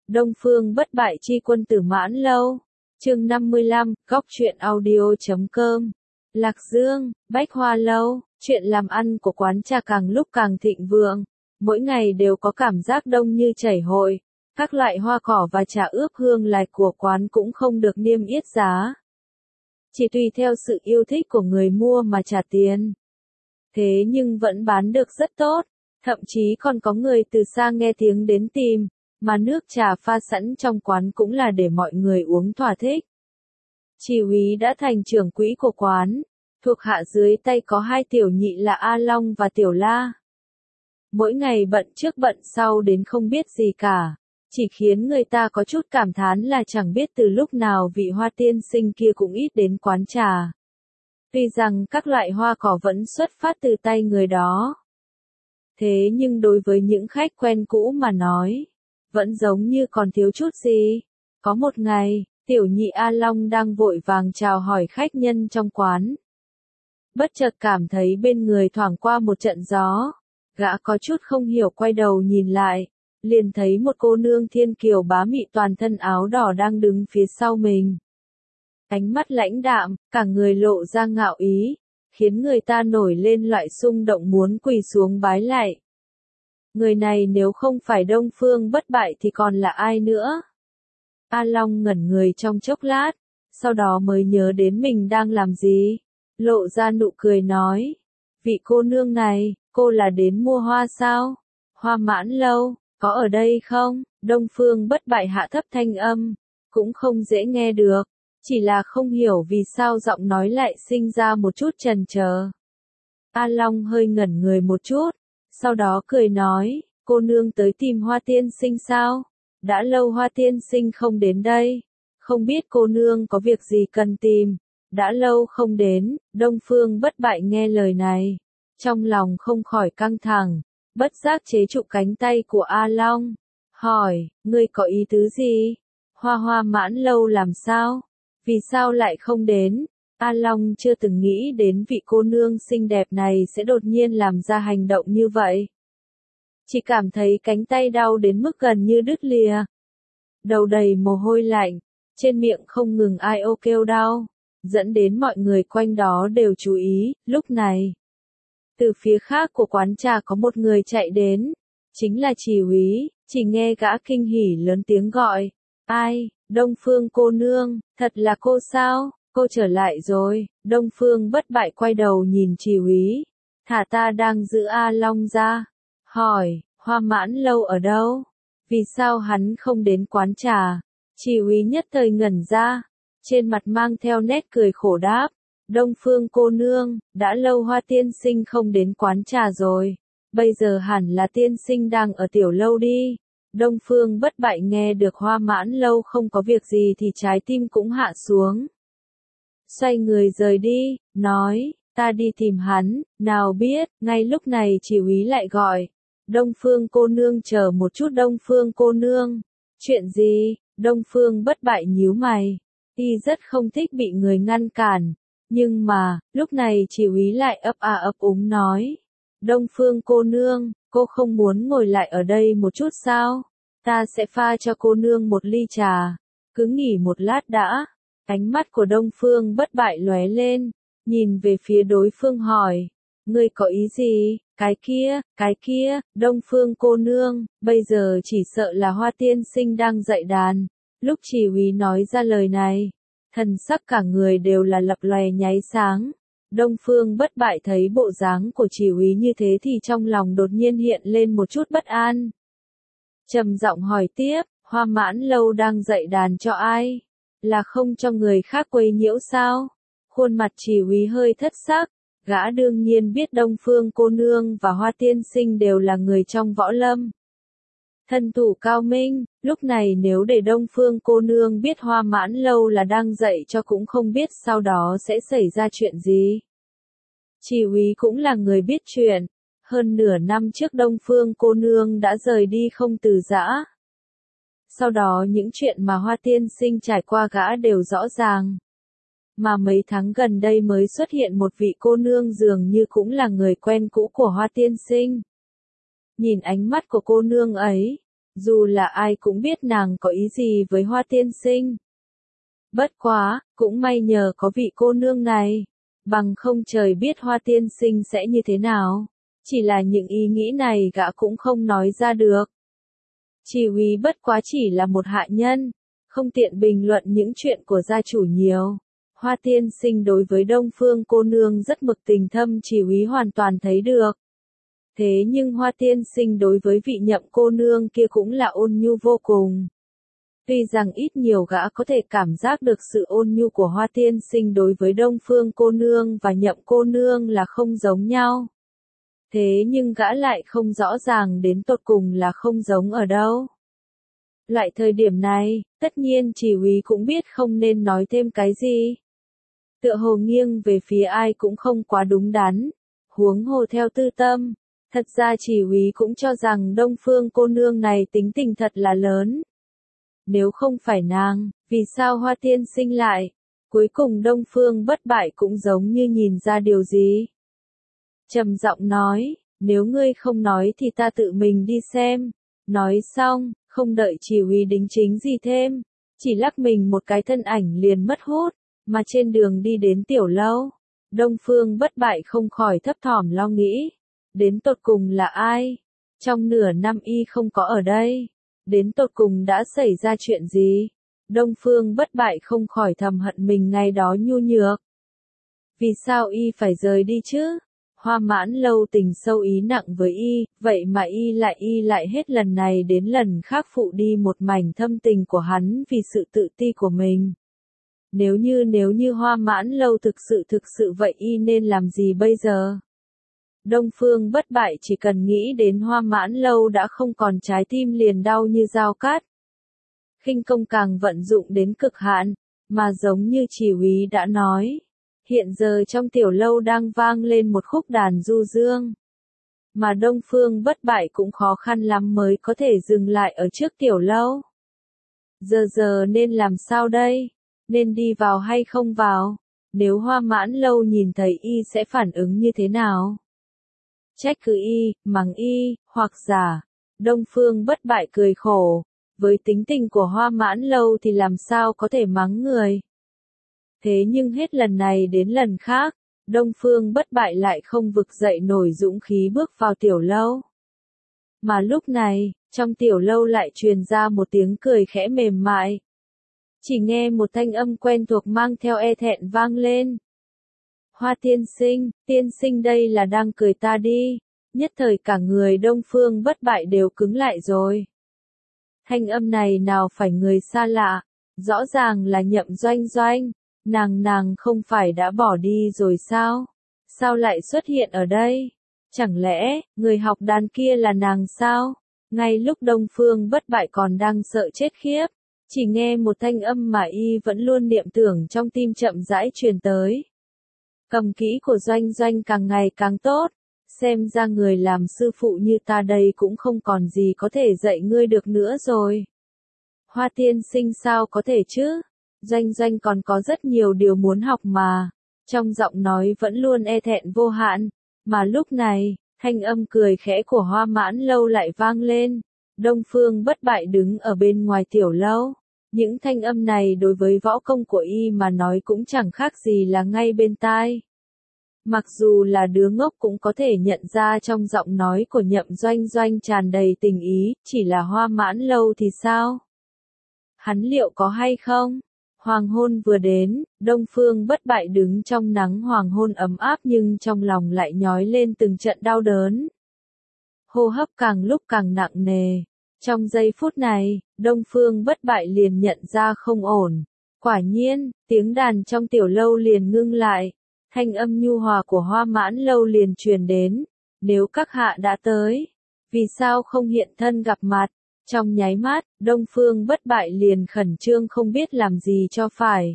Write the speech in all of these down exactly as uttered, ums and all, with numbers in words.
Đông Phương Bất Bại Chi Quân Tử Mãn Lâu. Chương năm mươi lăm, góc truyện audio chấm com. Lạc Dương, Bách Hoa Lâu, chuyện làm ăn của quán trà càng lúc càng thịnh vượng, mỗi ngày đều có cảm giác đông như chảy hội. Các loại hoa cỏ và trà ướp hương lài của quán cũng không được niêm yết giá, chỉ tùy theo sự yêu thích của người mua mà trả tiền. Thế nhưng vẫn bán được rất tốt, thậm chí còn có người từ xa nghe tiếng đến tìm, mà nước trà pha sẵn trong quán cũng là để mọi người uống thỏa thích. Chỉ Úy đã thành trưởng quỹ của quán, thuộc hạ dưới tay có hai tiểu nhị là A Long và Tiểu La. Mỗi ngày bận trước bận sau đến không biết gì cả, chỉ khiến người ta có chút cảm thán là chẳng biết từ lúc nào vị Hoa tiên sinh kia cũng ít đến quán trà. Tuy rằng các loại hoa cỏ vẫn xuất phát từ tay người đó, thế nhưng đối với những khách quen cũ mà nói, vẫn giống như còn thiếu chút gì. Có một ngày, tiểu nhị A Long đang vội vàng chào hỏi khách nhân trong quán. Bất chợt cảm thấy bên người thoảng qua một trận gió, gã có chút không hiểu quay đầu nhìn lại, liền thấy một cô nương thiên kiều bá mị toàn thân áo đỏ đang đứng phía sau mình. Ánh mắt lãnh đạm, cả người lộ ra ngạo ý, khiến người ta nổi lên loại xung động muốn quỳ xuống bái lạy. Người này nếu không phải Đông Phương Bất Bại thì còn là ai nữa? A Long ngẩn người trong chốc lát, sau đó mới nhớ đến mình đang làm gì, lộ ra nụ cười nói: vị cô nương này, cô là đến mua hoa sao? Hoa Mãn Lâu, có ở đây không? Đông Phương Bất Bại hạ thấp thanh âm, cũng không dễ nghe được, chỉ là không hiểu vì sao giọng nói lại sinh ra một chút chần chờ. A Long hơi ngẩn người một chút, sau đó cười nói: cô nương tới tìm Hoa tiên sinh sao? Đã lâu Hoa tiên sinh không đến đây, không biết cô nương có việc gì cần tìm. Đã lâu không đến. Đông Phương Bất Bại nghe lời này, trong lòng không khỏi căng thẳng, bất giác chế trụ cánh tay của A Long, hỏi: ngươi có ý tứ gì? Hoa Hoa Mãn Lâu làm sao? Vì sao lại không đến? A Long chưa từng nghĩ đến vị cô nương xinh đẹp này sẽ đột nhiên làm ra hành động như vậy. Chỉ cảm thấy cánh tay đau đến mức gần như đứt lìa. Đầu đầy mồ hôi lạnh, trên miệng không ngừng ai ô kêu đau, dẫn đến mọi người quanh đó đều chú ý. Lúc này, từ phía khác của quán trà có một người chạy đến, chính là Chỉ Úy. Chỉ nghe gã kinh hỉ lớn tiếng gọi: ai? Đông Phương cô nương, thật là cô sao? Cô trở lại rồi. Đông Phương Bất Bại quay đầu nhìn Chỉ Úy: thả ta đang giữ A Long ra, hỏi: Hoa Mãn Lâu ở đâu? Vì sao hắn không đến quán trà? Chỉ Úy nhất thời ngẩn ra, trên mặt mang theo nét cười khổ đáp: Đông Phương cô nương, đã lâu Hoa tiên sinh không đến quán trà rồi, bây giờ hẳn là tiên sinh đang ở tiểu lâu đi. Đông Phương Bất Bại nghe được Hoa Mãn Lâu không có việc gì thì trái tim cũng hạ xuống. Xoay người rời đi, nói: ta đi tìm hắn. Nào biết, ngay lúc này Chỉ Úy lại gọi: Đông Phương cô nương chờ một chút. Đông Phương cô nương, chuyện gì? Đông Phương Bất Bại nhíu mày, y rất không thích bị người ngăn cản, nhưng mà, lúc này Chỉ Úy lại ấp a ấp úng nói: Đông Phương cô nương, cô không muốn ngồi lại ở đây một chút sao? Ta sẽ pha cho cô nương một ly trà, cứ nghỉ một lát đã. Ánh mắt của Đông Phương Bất Bại lóe lên, nhìn về phía đối phương hỏi: ngươi có ý gì? Cái kia, cái kia, Đông Phương cô nương, bây giờ chỉ sợ là Hoa tiên sinh đang dạy đàn. Lúc Chỉ Úy nói ra lời này, thần sắc cả người đều là lập lòe nháy sáng. Đông Phương Bất Bại thấy bộ dáng của Chỉ Úy như thế thì trong lòng đột nhiên hiện lên một chút bất an. Trầm giọng hỏi tiếp: Hoa Mãn Lâu đang dạy đàn cho ai? Là không cho người khác quấy nhiễu sao? Khuôn mặt Chỉ Úy hơi thất sắc, gã đương nhiên biết Đông Phương cô nương và Hoa tiên sinh đều là người trong võ lâm, thân thủ cao minh. Lúc này nếu để Đông Phương cô nương biết Hoa Mãn Lâu là đang dạy cho cũng không biết sau đó sẽ xảy ra chuyện gì. Chỉ Úy cũng là người biết chuyện, hơn nửa năm trước Đông Phương cô nương đã rời đi không từ giã. Sau đó những chuyện mà Hoa tiên sinh trải qua gã đều rõ ràng. Mà mấy tháng gần đây mới xuất hiện một vị cô nương dường như cũng là người quen cũ của Hoa tiên sinh. Nhìn ánh mắt của cô nương ấy, Dù là ai cũng biết nàng có ý gì với Hoa tiên sinh. Bất quá, cũng may nhờ có vị cô nương này. Bằng không trời biết Hoa tiên sinh sẽ như thế nào. Chỉ là những ý nghĩ này gã cũng không nói ra được. Chỉ huy bất quá chỉ là một hạ nhân. Không tiện bình luận những chuyện của gia chủ nhiều. Hoa tiên sinh đối với Đông Phương cô nương rất mực tình thâm, chỉ huy hoàn toàn thấy được. Thế nhưng Hoa tiên sinh đối với vị Nhậm cô nương kia cũng là ôn nhu vô cùng. Tuy rằng ít nhiều gã có thể cảm giác được sự ôn nhu của Hoa tiên sinh đối với Đông Phương cô nương và Nhậm cô nương là không giống nhau. Thế nhưng gã lại không rõ ràng đến tột cùng là không giống ở đâu. Loại thời điểm này, tất nhiên chỉ huy cũng biết không nên nói thêm cái gì. Tựa hồ nghiêng về phía ai cũng không quá đúng đắn. Huống hồ theo tư tâm. Thật ra chỉ huy cũng cho rằng Đông Phương cô nương này tính tình thật là lớn. Nếu không phải nàng, vì sao Hoa tiên sinh lại? Cuối cùng Đông Phương bất bại cũng giống như nhìn ra điều gì. Trầm giọng nói, nếu ngươi không nói thì ta tự mình đi xem. Nói xong, không đợi chỉ huy đính chính gì thêm. Chỉ lắc mình một cái thân ảnh liền mất hút, mà trên đường đi đến tiểu lâu. Đông Phương bất bại không khỏi thấp thỏm lo nghĩ. Đến tột cùng là ai? Trong nửa năm y không có ở đây. Đến tột cùng đã xảy ra chuyện gì? Đông Phương bất bại không khỏi thầm hận mình ngày đó nhu nhược. Vì sao y phải rời đi chứ? Hoa Mãn Lâu tình sâu ý nặng với y, vậy mà y lại y lại hết lần này đến lần khác phụ đi một mảnh thâm tình của hắn vì sự tự ti của mình. Nếu như nếu như Hoa Mãn Lâu thực sự thực sự vậy y nên làm gì bây giờ? Đông Phương bất bại chỉ cần nghĩ đến Hoa Mãn Lâu đã không còn trái tim liền đau như dao cát. Khinh công càng vận dụng đến cực hạn, mà giống như chỉ huy đã nói. Hiện giờ trong tiểu lâu đang vang lên một khúc đàn du dương. Mà Đông Phương bất bại cũng khó khăn lắm mới có thể dừng lại ở trước tiểu lâu. Giờ giờ nên làm sao đây? Nên đi vào hay không vào? Nếu Hoa Mãn Lâu nhìn thấy y sẽ phản ứng như thế nào? Trách cứ y, mắng y, hoặc giả. Đông Phương bất bại cười khổ. Với tính tình của Hoa Mãn Lâu thì làm sao có thể mắng người? Thế nhưng hết lần này đến lần khác, Đông Phương bất bại lại không vực dậy nổi dũng khí bước vào tiểu lâu. Mà lúc này, trong tiểu lâu lại truyền ra một tiếng cười khẽ mềm mại. Chỉ nghe một thanh âm quen thuộc mang theo e thẹn vang lên. Hoa tiên sinh, tiên sinh đây là đang cười ta đi. Nhất thời cả người Đông Phương bất bại đều cứng lại rồi. Thanh âm này nào phải người xa lạ, rõ ràng là Nhậm Doanh Doanh. Nàng nàng không phải đã bỏ đi rồi sao? Sao lại xuất hiện ở đây? Chẳng lẽ, người học đàn kia là nàng sao? Ngay lúc Đông Phương bất bại còn đang sợ chết khiếp, chỉ nghe một thanh âm mà y vẫn luôn niệm tưởng trong tim chậm rãi truyền tới. Cầm kỹ của Doanh Doanh càng ngày càng tốt, xem ra người làm sư phụ như ta đây cũng không còn gì có thể dạy ngươi được nữa rồi. Hoa tiên sinh sao có thể chứ? Doanh Doanh còn có rất nhiều điều muốn học mà. Trong giọng nói vẫn luôn e thẹn vô hạn. Mà lúc này, thanh âm cười khẽ của Hoa Mãn Lâu lại vang lên. Đông Phương bất bại đứng ở bên ngoài tiểu lâu. Những thanh âm này đối với võ công của y mà nói cũng chẳng khác gì là ngay bên tai. Mặc dù là đứa ngốc cũng có thể nhận ra trong giọng nói của Nhậm Doanh Doanh tràn đầy tình ý, chỉ là Hoa Mãn Lâu thì sao? Hắn liệu có hay không? Hoàng hôn vừa đến, Đông Phương bất bại đứng trong nắng hoàng hôn ấm áp nhưng trong lòng lại nhói lên từng trận đau đớn. Hô hấp càng lúc càng nặng nề. Trong giây phút này, Đông Phương bất bại liền nhận ra không ổn. Quả nhiên, tiếng đàn trong tiểu lâu liền ngưng lại. Thanh âm nhu hòa của Hoa Mãn Lâu liền truyền đến. Nếu các hạ đã tới, vì sao không hiện thân gặp mặt? Trong nháy mắt, Đông Phương bất bại liền khẩn trương không biết làm gì cho phải.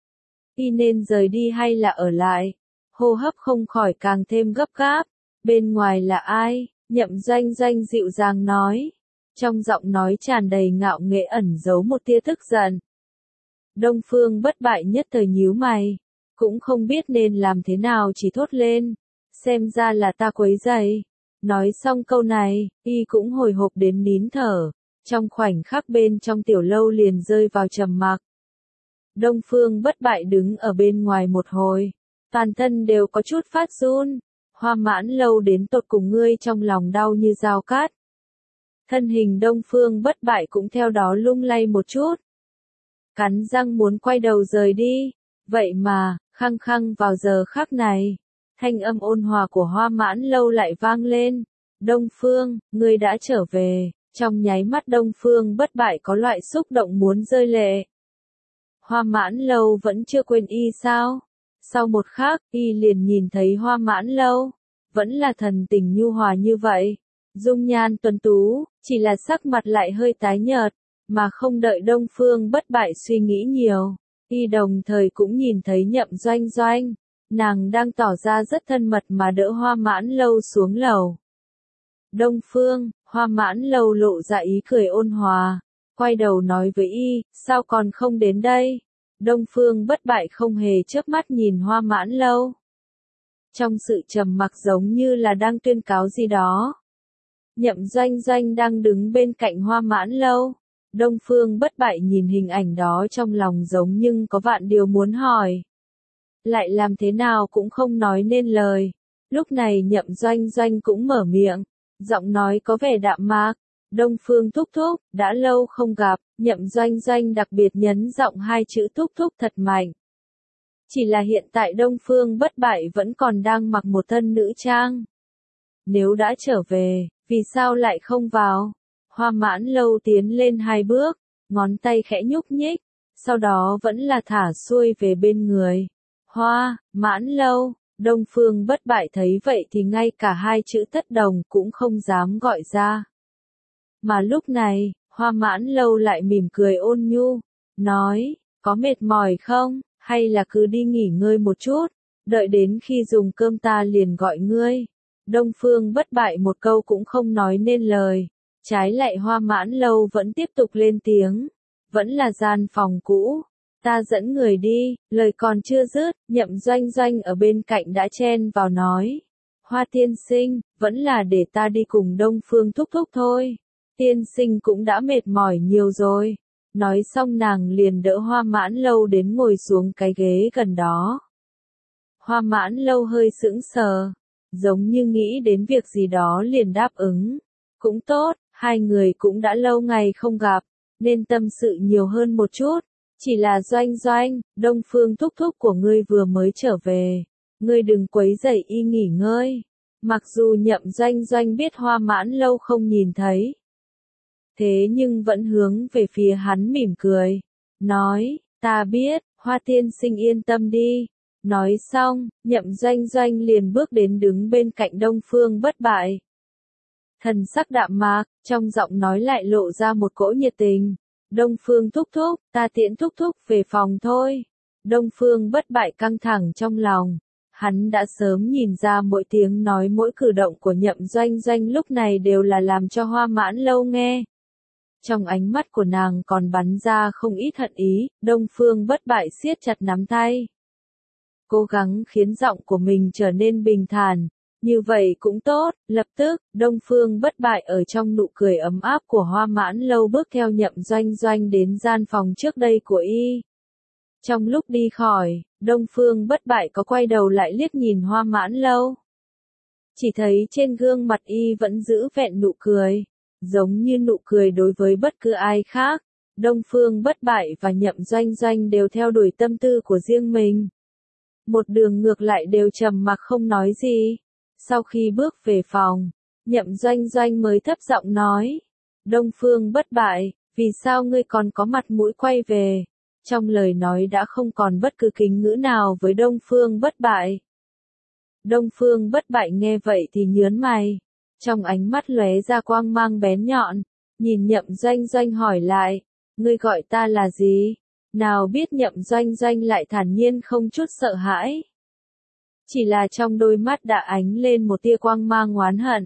Y nên rời đi hay là ở lại? Hô hấp không khỏi càng thêm gấp gáp. Bên ngoài là ai? Nhậm Doanh Doanh dịu dàng nói. Trong giọng nói tràn đầy ngạo nghễ ẩn giấu một tia tức giận. Đông Phương bất bại nhất thời nhíu mày. Cũng không biết nên làm thế nào chỉ thốt lên. Xem ra là ta quấy rầy. Nói xong câu này, y cũng hồi hộp đến nín thở. Trong khoảnh khắc bên trong tiểu lâu liền rơi vào trầm mặc. Đông Phương Bất Bại đứng ở bên ngoài một hồi, toàn thân đều có chút phát run. Hoa Mãn Lâu đến tột cùng ngươi trong lòng đau như dao cát. Thân hình Đông Phương Bất Bại cũng theo đó lung lay một chút. Cắn răng muốn quay đầu rời đi, vậy mà, khăng khăng vào giờ khắc này, thanh âm ôn hòa của Hoa Mãn Lâu lại vang lên. Đông Phương, ngươi đã trở về. Trong nháy mắt Đông Phương Bất Bại có loại xúc động muốn rơi lệ. Hoa Mãn Lâu vẫn chưa quên y sao? Sau một khắc, y liền nhìn thấy Hoa Mãn Lâu, vẫn là thần tình nhu hòa như vậy, dung nhan tuấn tú, chỉ là sắc mặt lại hơi tái nhợt, mà không đợi Đông Phương Bất Bại suy nghĩ nhiều, y đồng thời cũng nhìn thấy Nhậm Doanh Doanh, nàng đang tỏ ra rất thân mật mà đỡ Hoa Mãn Lâu xuống lầu. Đông Phương, Hoa Mãn Lâu lộ ra ý cười ôn hòa, quay đầu nói với y, sao còn không đến đây? Đông Phương Bất Bại không hề chớp mắt nhìn Hoa Mãn Lâu. Trong sự trầm mặc giống như là đang tuyên cáo gì đó. Nhậm Doanh Doanh đang đứng bên cạnh Hoa Mãn Lâu. Đông Phương Bất Bại nhìn hình ảnh đó trong lòng giống nhưng có vạn điều muốn hỏi. Lại làm thế nào cũng không nói nên lời. Lúc này Nhậm Doanh Doanh cũng mở miệng, giọng nói có vẻ đạm mạc. Đông Phương thúc thúc, đã lâu không gặp, Nhậm Doanh Doanh đặc biệt nhấn giọng hai chữ thúc thúc thật mạnh. Chỉ là hiện tại Đông Phương Bất Bại vẫn còn đang mặc một thân nữ trang. Nếu đã trở về, vì sao lại không vào? Hoa Mãn Lâu tiến lên hai bước, ngón tay khẽ nhúc nhích, sau đó vẫn là thả xuôi về bên người. Hoa, Mãn Lâu, Đông Phương Bất Bại thấy vậy thì ngay cả hai chữ thất đồng cũng không dám gọi ra. Mà lúc này, Hoa Mãn Lâu lại mỉm cười ôn nhu, nói, có mệt mỏi không, hay là cứ đi nghỉ ngơi một chút, đợi đến khi dùng cơm ta liền gọi ngươi. Đông Phương Bất Bại một câu cũng không nói nên lời, trái lại Hoa Mãn Lâu vẫn tiếp tục lên tiếng, vẫn là gian phòng cũ, ta dẫn người đi, lời còn chưa dứt, Nhậm Doanh Doanh ở bên cạnh đã chen vào nói, Hoa tiên sinh, vẫn là để ta đi cùng Đông Phương thúc thúc thôi. Tiên sinh cũng đã mệt mỏi nhiều rồi. Nói xong nàng liền đỡ Hoa Mãn Lâu đến ngồi xuống cái ghế gần đó. Hoa Mãn Lâu hơi sững sờ, giống như nghĩ đến việc gì đó liền đáp ứng. Cũng tốt, hai người cũng đã lâu ngày không gặp, nên tâm sự nhiều hơn một chút. Chỉ là Doanh Doanh, Đông Phương thúc thúc của ngươi vừa mới trở về. Ngươi đừng quấy rầy y nghỉ ngơi. Mặc dù Nhậm Doanh Doanh biết Hoa Mãn Lâu không nhìn thấy. Thế nhưng vẫn hướng về phía hắn mỉm cười. Nói, ta biết, Hoa tiên sinh yên tâm đi. Nói xong, Nhậm Doanh Doanh liền bước đến đứng bên cạnh Đông Phương Bất Bại. Thần sắc đạm mạc, trong giọng nói lại lộ ra một cỗ nhiệt tình. Đông Phương thúc thúc, ta tiễn thúc thúc về phòng thôi. Đông Phương Bất Bại căng thẳng trong lòng. Hắn đã sớm nhìn ra mỗi tiếng nói mỗi cử động của Nhậm Doanh Doanh lúc này đều là làm cho Hoa Mãn Lâu nghe. Trong ánh mắt của nàng còn bắn ra không ít hận ý, Đông Phương Bất Bại siết chặt nắm tay. Cố gắng khiến giọng của mình trở nên bình thản, như vậy cũng tốt, lập tức, Đông Phương Bất Bại ở trong nụ cười ấm áp của Hoa Mãn Lâu bước theo Nhậm Doanh Doanh đến gian phòng trước đây của y. Trong lúc đi khỏi, Đông Phương Bất Bại có quay đầu lại liếc nhìn Hoa Mãn Lâu. Chỉ thấy trên gương mặt y vẫn giữ vẹn nụ cười. Giống như nụ cười đối với bất cứ ai khác, Đông Phương Bất Bại và Nhậm Doanh Doanh đều theo đuổi tâm tư của riêng mình. Một đường ngược lại đều trầm mặc không nói gì. Sau khi bước về phòng, Nhậm Doanh Doanh mới thấp giọng nói, Đông Phương Bất Bại, vì sao ngươi còn có mặt mũi quay về? Trong lời nói đã không còn bất cứ kính ngữ nào với Đông Phương Bất Bại. Đông Phương Bất Bại nghe vậy thì nhớn mày. Trong ánh mắt lóe ra quang mang bén nhọn, nhìn Nhậm Doanh Doanh hỏi lại, ngươi gọi ta là gì? Nào biết Nhậm Doanh Doanh lại thản nhiên không chút sợ hãi. Chỉ là trong đôi mắt đã ánh lên một tia quang mang oán hận.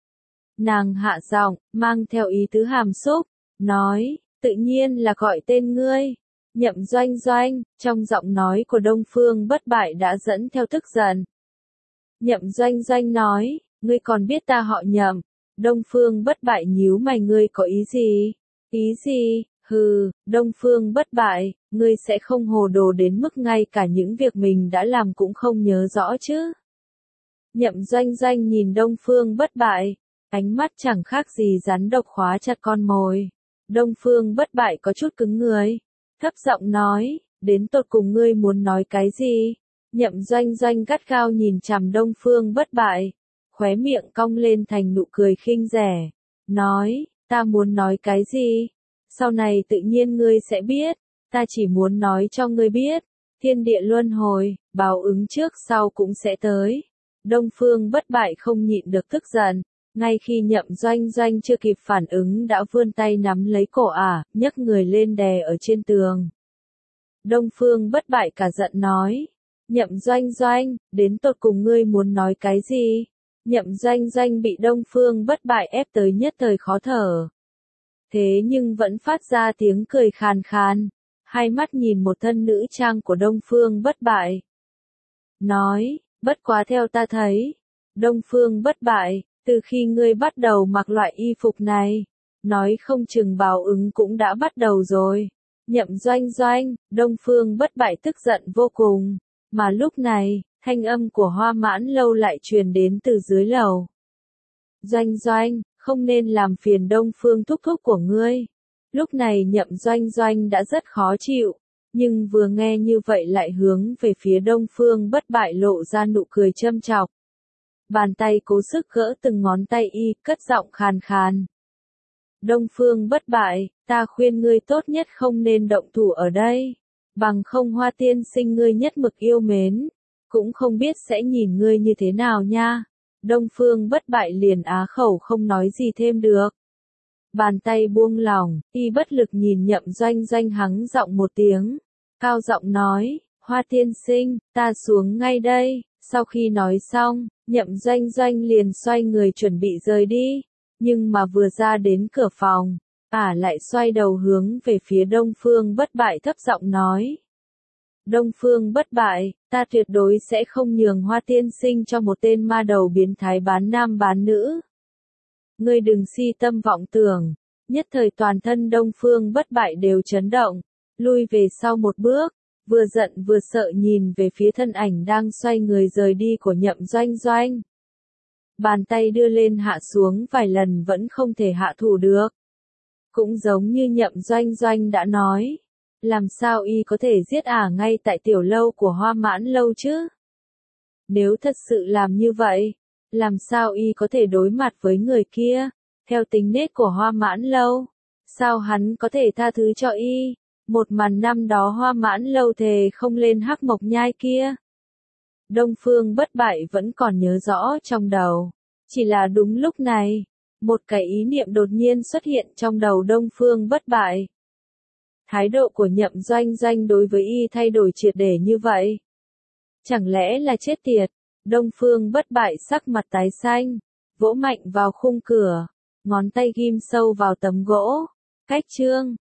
Nàng hạ giọng, mang theo ý tứ hàm xúc, nói, tự nhiên là gọi tên ngươi. Nhậm Doanh Doanh, trong giọng nói của Đông Phương Bất Bại đã dẫn theo tức giận. Nhậm Doanh Doanh nói, ngươi còn biết ta họ Nhậm. Đông Phương Bất Bại nhíu mày, ngươi có ý gì? Ý gì? Hừ, Đông Phương Bất Bại, ngươi sẽ không hồ đồ đến mức ngay cả những việc mình đã làm cũng không nhớ rõ chứ? Nhậm Doanh Doanh nhìn Đông Phương Bất Bại, ánh mắt chẳng khác gì rắn độc khóa chặt con mồi. Đông Phương Bất Bại có chút cứng người, thấp giọng nói, đến tột cùng ngươi muốn nói cái gì? Nhậm Doanh Doanh gắt gao nhìn chằm Đông Phương Bất Bại, khóe miệng cong lên thành nụ cười khinh rẻ, nói, ta muốn nói cái gì? Sau này tự nhiên ngươi sẽ biết, ta chỉ muốn nói cho ngươi biết, thiên địa luân hồi, báo ứng trước sau cũng sẽ tới. Đông Phương Bất Bại không nhịn được tức giận, ngay khi Nhậm Doanh Doanh chưa kịp phản ứng đã vươn tay nắm lấy cổ ả, nhấc người lên đè ở trên tường. Đông Phương Bất Bại cả giận nói, Nhậm Doanh Doanh, đến tột cùng ngươi muốn nói cái gì? Nhậm Doanh Doanh bị Đông Phương Bất Bại ép tới nhất thời khó thở. Thế nhưng vẫn phát ra tiếng cười khàn khàn, hai mắt nhìn một thân nữ trang của Đông Phương Bất Bại. Nói, bất quá theo ta thấy, Đông Phương Bất Bại, từ khi ngươi bắt đầu mặc loại y phục này, nói không chừng báo ứng cũng đã bắt đầu rồi. Nhậm Doanh Doanh, Đông Phương Bất Bại tức giận vô cùng, mà lúc này, thanh âm của Hoa Mãn Lâu lại truyền đến từ dưới lầu. Doanh Doanh, không nên làm phiền Đông Phương thúc thúc của ngươi. Lúc này Nhậm Doanh Doanh đã rất khó chịu, nhưng vừa nghe như vậy lại hướng về phía Đông Phương Bất Bại lộ ra nụ cười châm chọc. Bàn tay cố sức gỡ từng ngón tay y, cất giọng khàn khàn. Đông Phương Bất Bại, ta khuyên ngươi tốt nhất không nên động thủ ở đây, bằng không Hoa tiên sinh ngươi nhất mực yêu mến, cũng không biết sẽ nhìn ngươi như thế nào nha. Đông Phương Bất Bại liền á khẩu không nói gì thêm được. Bàn tay buông lỏng, y bất lực nhìn Nhậm Doanh Doanh hắng giọng một tiếng, cao giọng nói, Hoa tiên sinh, ta xuống ngay đây. Sau khi nói xong, Nhậm Doanh Doanh liền xoay người chuẩn bị rời đi, nhưng mà vừa ra đến cửa phòng, ả lại xoay đầu hướng về phía Đông Phương Bất Bại thấp giọng nói. Đông Phương Bất Bại, ta tuyệt đối sẽ không nhường Hoa tiên sinh cho một tên ma đầu biến thái bán nam bán nữ. Ngươi đừng si tâm vọng tưởng. Nhất thời toàn thân Đông Phương Bất Bại đều chấn động, lui về sau một bước, vừa giận vừa sợ nhìn về phía thân ảnh đang xoay người rời đi của Nhậm Doanh Doanh. Bàn tay đưa lên hạ xuống vài lần vẫn không thể hạ thủ được. Cũng giống như Nhậm Doanh Doanh đã nói, làm sao y có thể giết ả ngay tại tiểu lâu của Hoa Mãn Lâu chứ? Nếu thật sự làm như vậy, làm sao y có thể đối mặt với người kia, theo tính nết của Hoa Mãn Lâu? Sao hắn có thể tha thứ cho y? Một màn năm đó Hoa Mãn Lâu thề không lên Hắc Mộc Nhai kia. Đông Phương Bất Bại vẫn còn nhớ rõ trong đầu. Chỉ là đúng lúc này, một cái ý niệm đột nhiên xuất hiện trong đầu Đông Phương Bất Bại. Thái độ của Nhậm Doanh Doanh đối với y thay đổi triệt để như vậy. Chẳng lẽ là chết tiệt? Đông Phương Bất Bại sắc mặt tái xanh, vỗ mạnh vào khung cửa, ngón tay ghim sâu vào tấm gỗ. Cách chương